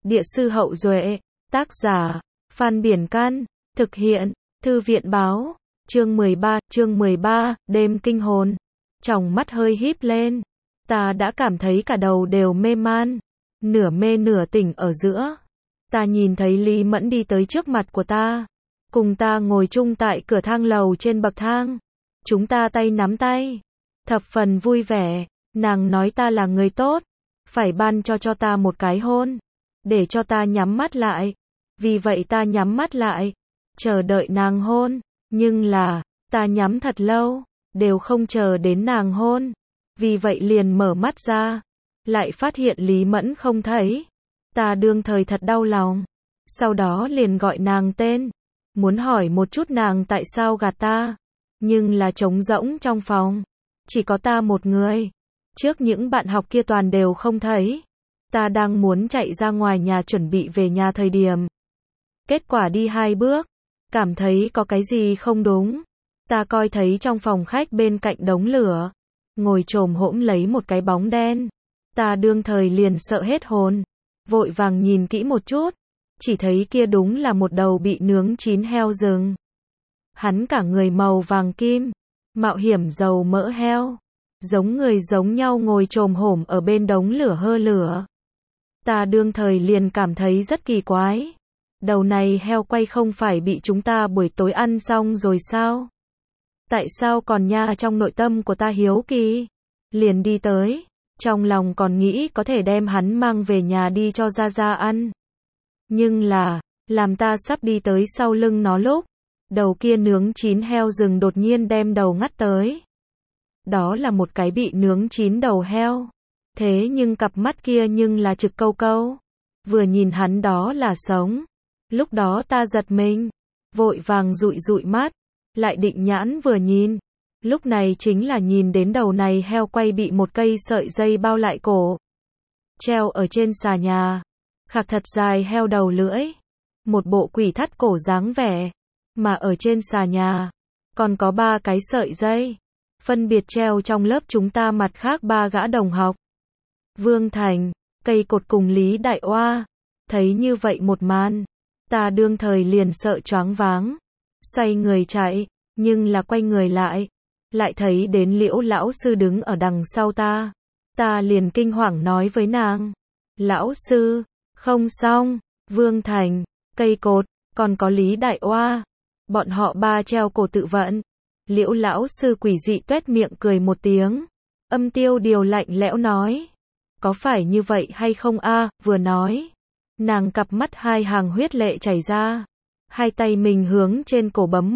Địa sư Hậu Duệ, tác giả, Phan Biển Can, thực hiện, Thư viện Báo, chương 13, đêm kinh hồn. Tròng mắt hơi híp lên, ta đã cảm thấy cả đầu đều mê man, nửa mê nửa tỉnh ở giữa. Ta nhìn thấy Lý Mẫn đi tới trước mặt của ta, cùng ta ngồi chung tại cửa thang lầu trên bậc thang. Chúng ta tay nắm tay, thập phần vui vẻ. Nàng nói ta là người tốt, phải ban cho ta một cái hôn, để cho ta nhắm mắt lại. Vì vậy ta nhắm mắt lại, chờ đợi nàng hôn, nhưng là, ta nhắm thật lâu, đều không chờ đến nàng hôn. Vì vậy liền mở mắt ra, lại phát hiện Lý Mẫn không thấy. Ta đương thời thật đau lòng, sau đó liền gọi nàng tên, muốn hỏi một chút nàng tại sao gạt ta, nhưng là trống rỗng trong phòng, chỉ có ta một người. Trước những bạn học kia toàn đều không thấy. Ta đang muốn chạy ra ngoài nhà chuẩn bị về nhà thời điểm. Kết quả đi 2 bước, cảm thấy có cái gì không đúng. Ta coi thấy trong phòng khách bên cạnh đống lửa, ngồi chồm hổm lấy một cái bóng đen. Ta đương thời liền sợ hết hồn, vội vàng nhìn kỹ một chút, chỉ thấy kia đúng là một đầu bị nướng chín heo rừng. Hắn cả người màu vàng kim, mạo hiểm dầu mỡ heo, giống người giống nhau ngồi chồm hổm ở bên đống lửa hơ lửa. Ta đương thời liền cảm thấy rất kỳ quái. Đầu này heo quay không phải bị chúng ta buổi tối ăn xong rồi sao? Tại sao còn nha? Trong nội tâm của ta hiếu kỳ, liền đi tới, trong lòng còn nghĩ có thể đem hắn mang về nhà đi cho Gia Gia ăn. Nhưng là, làm ta sắp đi tới sau lưng nó lúc, đầu kia nướng chín heo rừng đột nhiên đem đầu ngắt tới. Đó là một cái bị nướng chín đầu heo. Thế nhưng cặp mắt kia nhưng là trực câu câu. Vừa nhìn hắn đó là sống. Lúc đó ta giật mình, vội vàng dụi dụi mắt, lại định nhãn vừa nhìn. Lúc này chính là nhìn đến đầu này heo quay bị một cây sợi dây bao lại cổ, treo ở trên xà nhà. Khạc thật dài heo đầu lưỡi, một bộ quỷ thắt cổ dáng vẻ. Mà ở trên xà nhà, còn có 3 cái sợi dây, phân biệt treo trong lớp chúng ta mặt khác 3 gã đồng học. Vương Thành, Cây Cột cùng Lý Đại Oa. Thấy như vậy một màn, ta đương thời liền sợ choáng váng, xoay người chạy, nhưng là quay người lại thấy đến Liễu lão sư đứng ở đằng sau ta. Ta liền kinh hoàng nói với nàng, lão sư, không xong. Vương Thành, Cây Cột, còn có Lý Đại Oa, bọn họ 3 treo cổ tự vận. Liễu lão sư quỷ dị tuét miệng cười một tiếng, âm tiêu điều lạnh lẽo nói, có phải như vậy hay không a? Vừa nói, nàng cặp mắt 2 hàng huyết lệ chảy ra, 2 tay mình hướng trên cổ bấm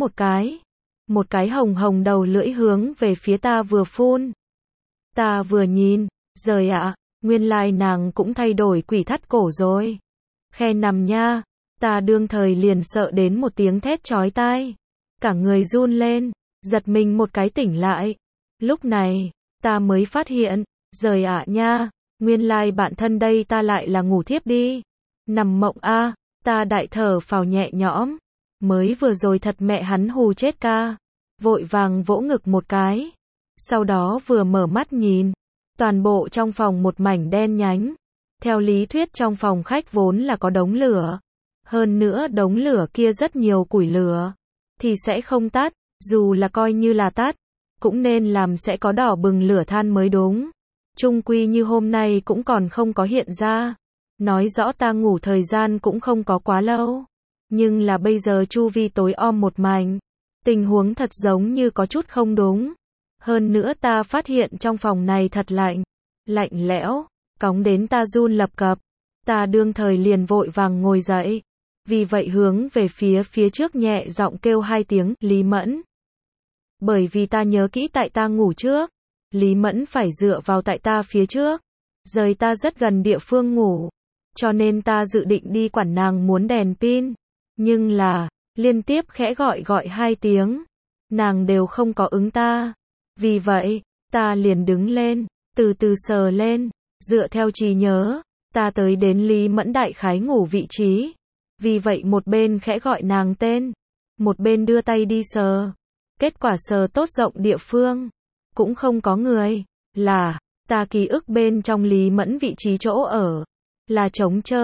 một cái hồng hồng đầu lưỡi hướng về phía ta vừa phun. Ta vừa nhìn, giời ạ, nguyên lai nàng cũng thay đổi quỷ thắt cổ rồi. Khe nằm nha. Ta đương thời liền sợ đến một tiếng thét chói tai, cả người run lên, giật mình một cái tỉnh lại. Lúc này, ta mới phát hiện, giời ạ nha, nguyên lai bạn thân đây ta lại là ngủ thiếp đi. Nằm mộng a. Ta đại thở phào nhẹ nhõm, mới vừa rồi thật mẹ hắn hù chết ca. Vội vàng vỗ ngực một cái, sau đó vừa mở mắt nhìn, toàn bộ trong phòng một mảnh đen nhánh. Theo lý thuyết trong phòng khách vốn là có đống lửa, hơn nữa đống lửa kia rất nhiều củi lửa, thì sẽ không tắt, dù là coi như là tắt, cũng nên làm sẽ có đỏ bừng lửa than mới đúng. Chung quy như hôm nay cũng còn không có hiện ra, nói rõ ta ngủ thời gian cũng không có quá lâu. Nhưng là bây giờ chu vi tối om một mảnh, tình huống thật giống như có chút không đúng. Hơn nữa ta phát hiện trong phòng này thật lạnh, lạnh lẽo, cóng đến ta run lập cập. Ta đương thời liền vội vàng ngồi dậy, vì vậy hướng về phía trước nhẹ giọng kêu 2 tiếng, Lý Mẫn. Bởi vì ta nhớ kỹ tại ta ngủ trước, Lý Mẫn phải dựa vào tại ta phía trước, rời ta rất gần địa phương ngủ, cho nên ta dự định đi quản nàng muốn đèn pin, nhưng là, liên tiếp khẽ gọi 2 tiếng, nàng đều không có ứng ta. Vì vậy, ta liền đứng lên, từ từ sờ lên, dựa theo trí nhớ, ta tới đến Lý Mẫn đại khái ngủ vị trí. Vì vậy một bên khẽ gọi nàng tên, một bên đưa tay đi sờ. Kết quả sờ tốt rộng địa phương, cũng không có người, là, ta ký ức bên trong Lý Mẫn vị trí chỗ ở, là trống trơn.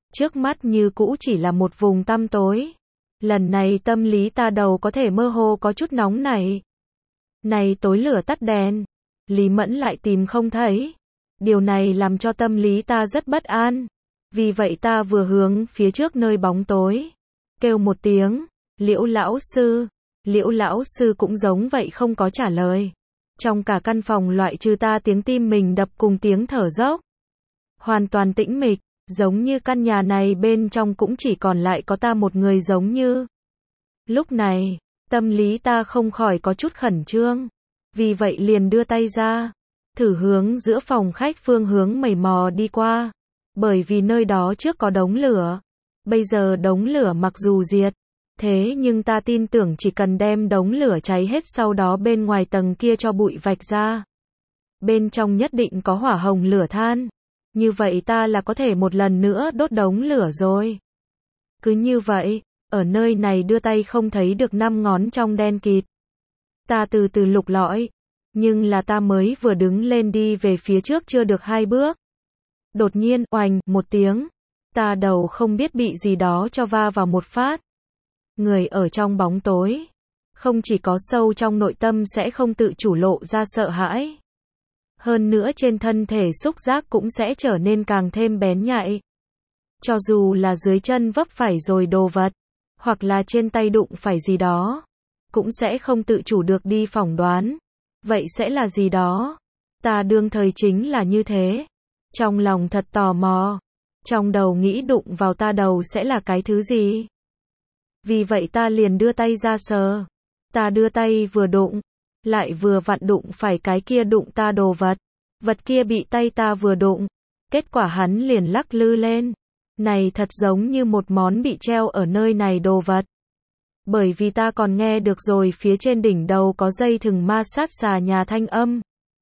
Trước mắt như cũ chỉ là một vùng tăm tối. Lần này tâm lý ta đầu có thể mơ hồ có chút nóng nảy. Này tối lửa tắt đèn, Lý Mẫn lại tìm không thấy. Điều này làm cho tâm lý ta rất bất an. Vì vậy ta vừa hướng phía trước nơi bóng tối, kêu một tiếng, Liễu lão sư. Liễu lão sư cũng giống vậy không có trả lời. Trong cả căn phòng loại trừ ta tiếng tim mình đập cùng tiếng thở dốc, hoàn toàn tĩnh mịch, giống như căn nhà này bên trong cũng chỉ còn lại có ta một người giống như. Lúc này, tâm lý ta không khỏi có chút khẩn trương. Vì vậy liền đưa tay ra, thử hướng giữa phòng khách phương hướng mày mò đi qua. Bởi vì nơi đó trước có đống lửa. Bây giờ đống lửa mặc dù diệt, thế nhưng ta tin tưởng chỉ cần đem đống lửa cháy hết sau đó bên ngoài tầng kia cho bụi vạch ra. Bên trong nhất định có hỏa hồng lửa than. Như vậy ta là có thể một lần nữa đốt đống lửa rồi. Cứ như vậy, ở nơi này đưa tay không thấy được 5 ngón trong đen kịt. Ta từ từ lục lọi, nhưng là ta mới vừa đứng lên đi về phía trước chưa được 2 bước. Đột nhiên, oành, một tiếng, ta đầu không biết bị gì đó cho va vào một phát. Người ở trong bóng tối, không chỉ có sâu trong nội tâm sẽ không tự chủ lộ ra sợ hãi. Hơn nữa trên thân thể xúc giác cũng sẽ trở nên càng thêm bén nhạy. Cho dù là dưới chân vấp phải rồi đồ vật, hoặc là trên tay đụng phải gì đó, cũng sẽ không tự chủ được đi phỏng đoán. Vậy sẽ là gì đó? Ta đương thời chính là như thế. Trong lòng thật tò mò. Trong đầu nghĩ đụng vào ta đầu sẽ là cái thứ gì? Vì vậy ta liền đưa tay ra sờ. Ta đưa tay vừa đụng, lại vừa vặn đụng phải cái kia đụng ta đồ vật. Vật kia bị tay ta vừa đụng. Kết quả hắn liền lắc lư lên. Này thật giống như một món bị treo ở nơi này đồ vật. Bởi vì ta còn nghe được rồi phía trên đỉnh đầu có dây thừng ma sát xà nhà thanh âm.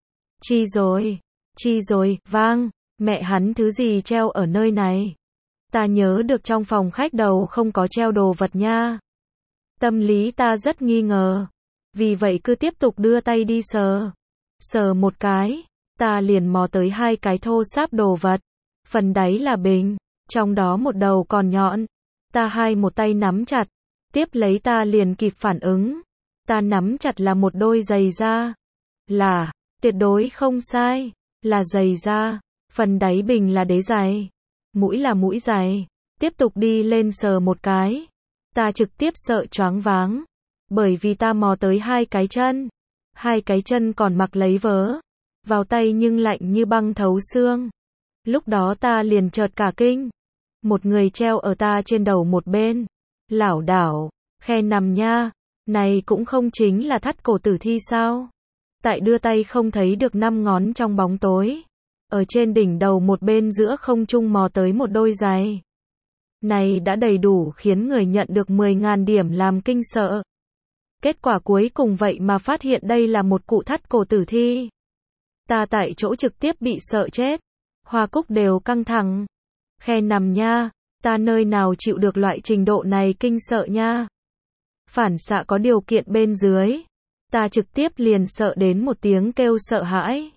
Chi rồi, vang, mẹ hắn thứ gì treo ở nơi này. Ta nhớ được trong phòng khách đầu không có treo đồ vật nha. Tâm lý ta rất nghi ngờ. Vì vậy cứ tiếp tục đưa tay đi sờ. Sờ một cái, ta liền mò tới 2 cái thô sáp đồ vật. Phần đáy là bình, trong đó một đầu còn nhọn. Ta một tay nắm chặt. Tiếp lấy ta liền kịp phản ứng. Ta nắm chặt là một đôi giày da. Là, tuyệt đối không sai, là giày da. Phần đáy bình là đế giày. Mũi là mũi giày. Tiếp tục đi lên sờ một cái. Ta trực tiếp sợ choáng váng. Bởi vì ta mò tới 2 cái chân. 2 cái chân còn mặc lấy vớ. Vào tay nhưng lạnh như băng thấu xương. Lúc đó ta liền chợt cả kinh. Một người treo ở ta trên đầu một bên. Lảo đảo, khe nằm nha. Này cũng không chính là thắt cổ tử thi sao? Tại đưa tay không thấy được 5 ngón trong bóng tối. Ở trên đỉnh đầu một bên giữa không trung mò tới một đôi giày. Này đã đầy đủ khiến người nhận được 10.000 điểm làm kinh sợ. Kết quả cuối cùng vậy mà phát hiện đây là một cụ thắt cổ tử thi. Ta tại chỗ trực tiếp bị sợ chết. Hoa cúc đều căng thẳng. Khe nằm nha, ta nơi nào chịu được loại trình độ này kinh sợ nha. Phản xạ có điều kiện bên dưới. Ta trực tiếp liền sợ đến một tiếng kêu sợ hãi.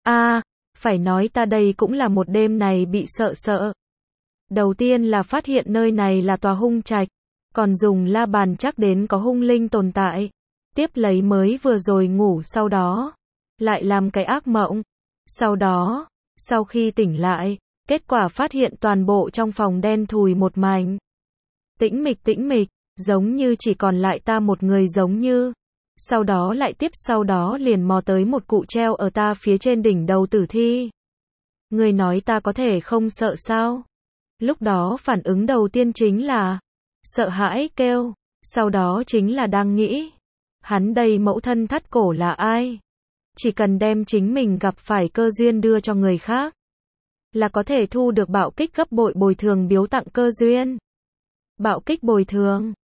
Phải nói ta đây cũng là một đêm này bị sợ. Đầu tiên là phát hiện nơi này là tòa hung trạch. Còn dùng la bàn chắc đến có hung linh tồn tại. Tiếp lấy mới vừa rồi ngủ sau đó. Lại làm cái ác mộng. Sau đó, sau khi tỉnh lại, kết quả phát hiện toàn bộ trong phòng đen thùi một mảnh. Tĩnh mịch, giống như chỉ còn lại ta một người giống như. Sau đó lại sau đó liền mò tới một cụ treo ở ta phía trên đỉnh đầu tử thi. Người nói ta có thể không sợ sao? Lúc đó phản ứng đầu tiên chính là sợ hãi kêu, sau đó chính là đang nghĩ, hắn đây mẫu thân thắt cổ là ai? Chỉ cần đem chính mình gặp phải cơ duyên đưa cho người khác, là có thể thu được bạo kích gấp bội bồi thường biếu tặng cơ duyên. Bạo kích bồi thường,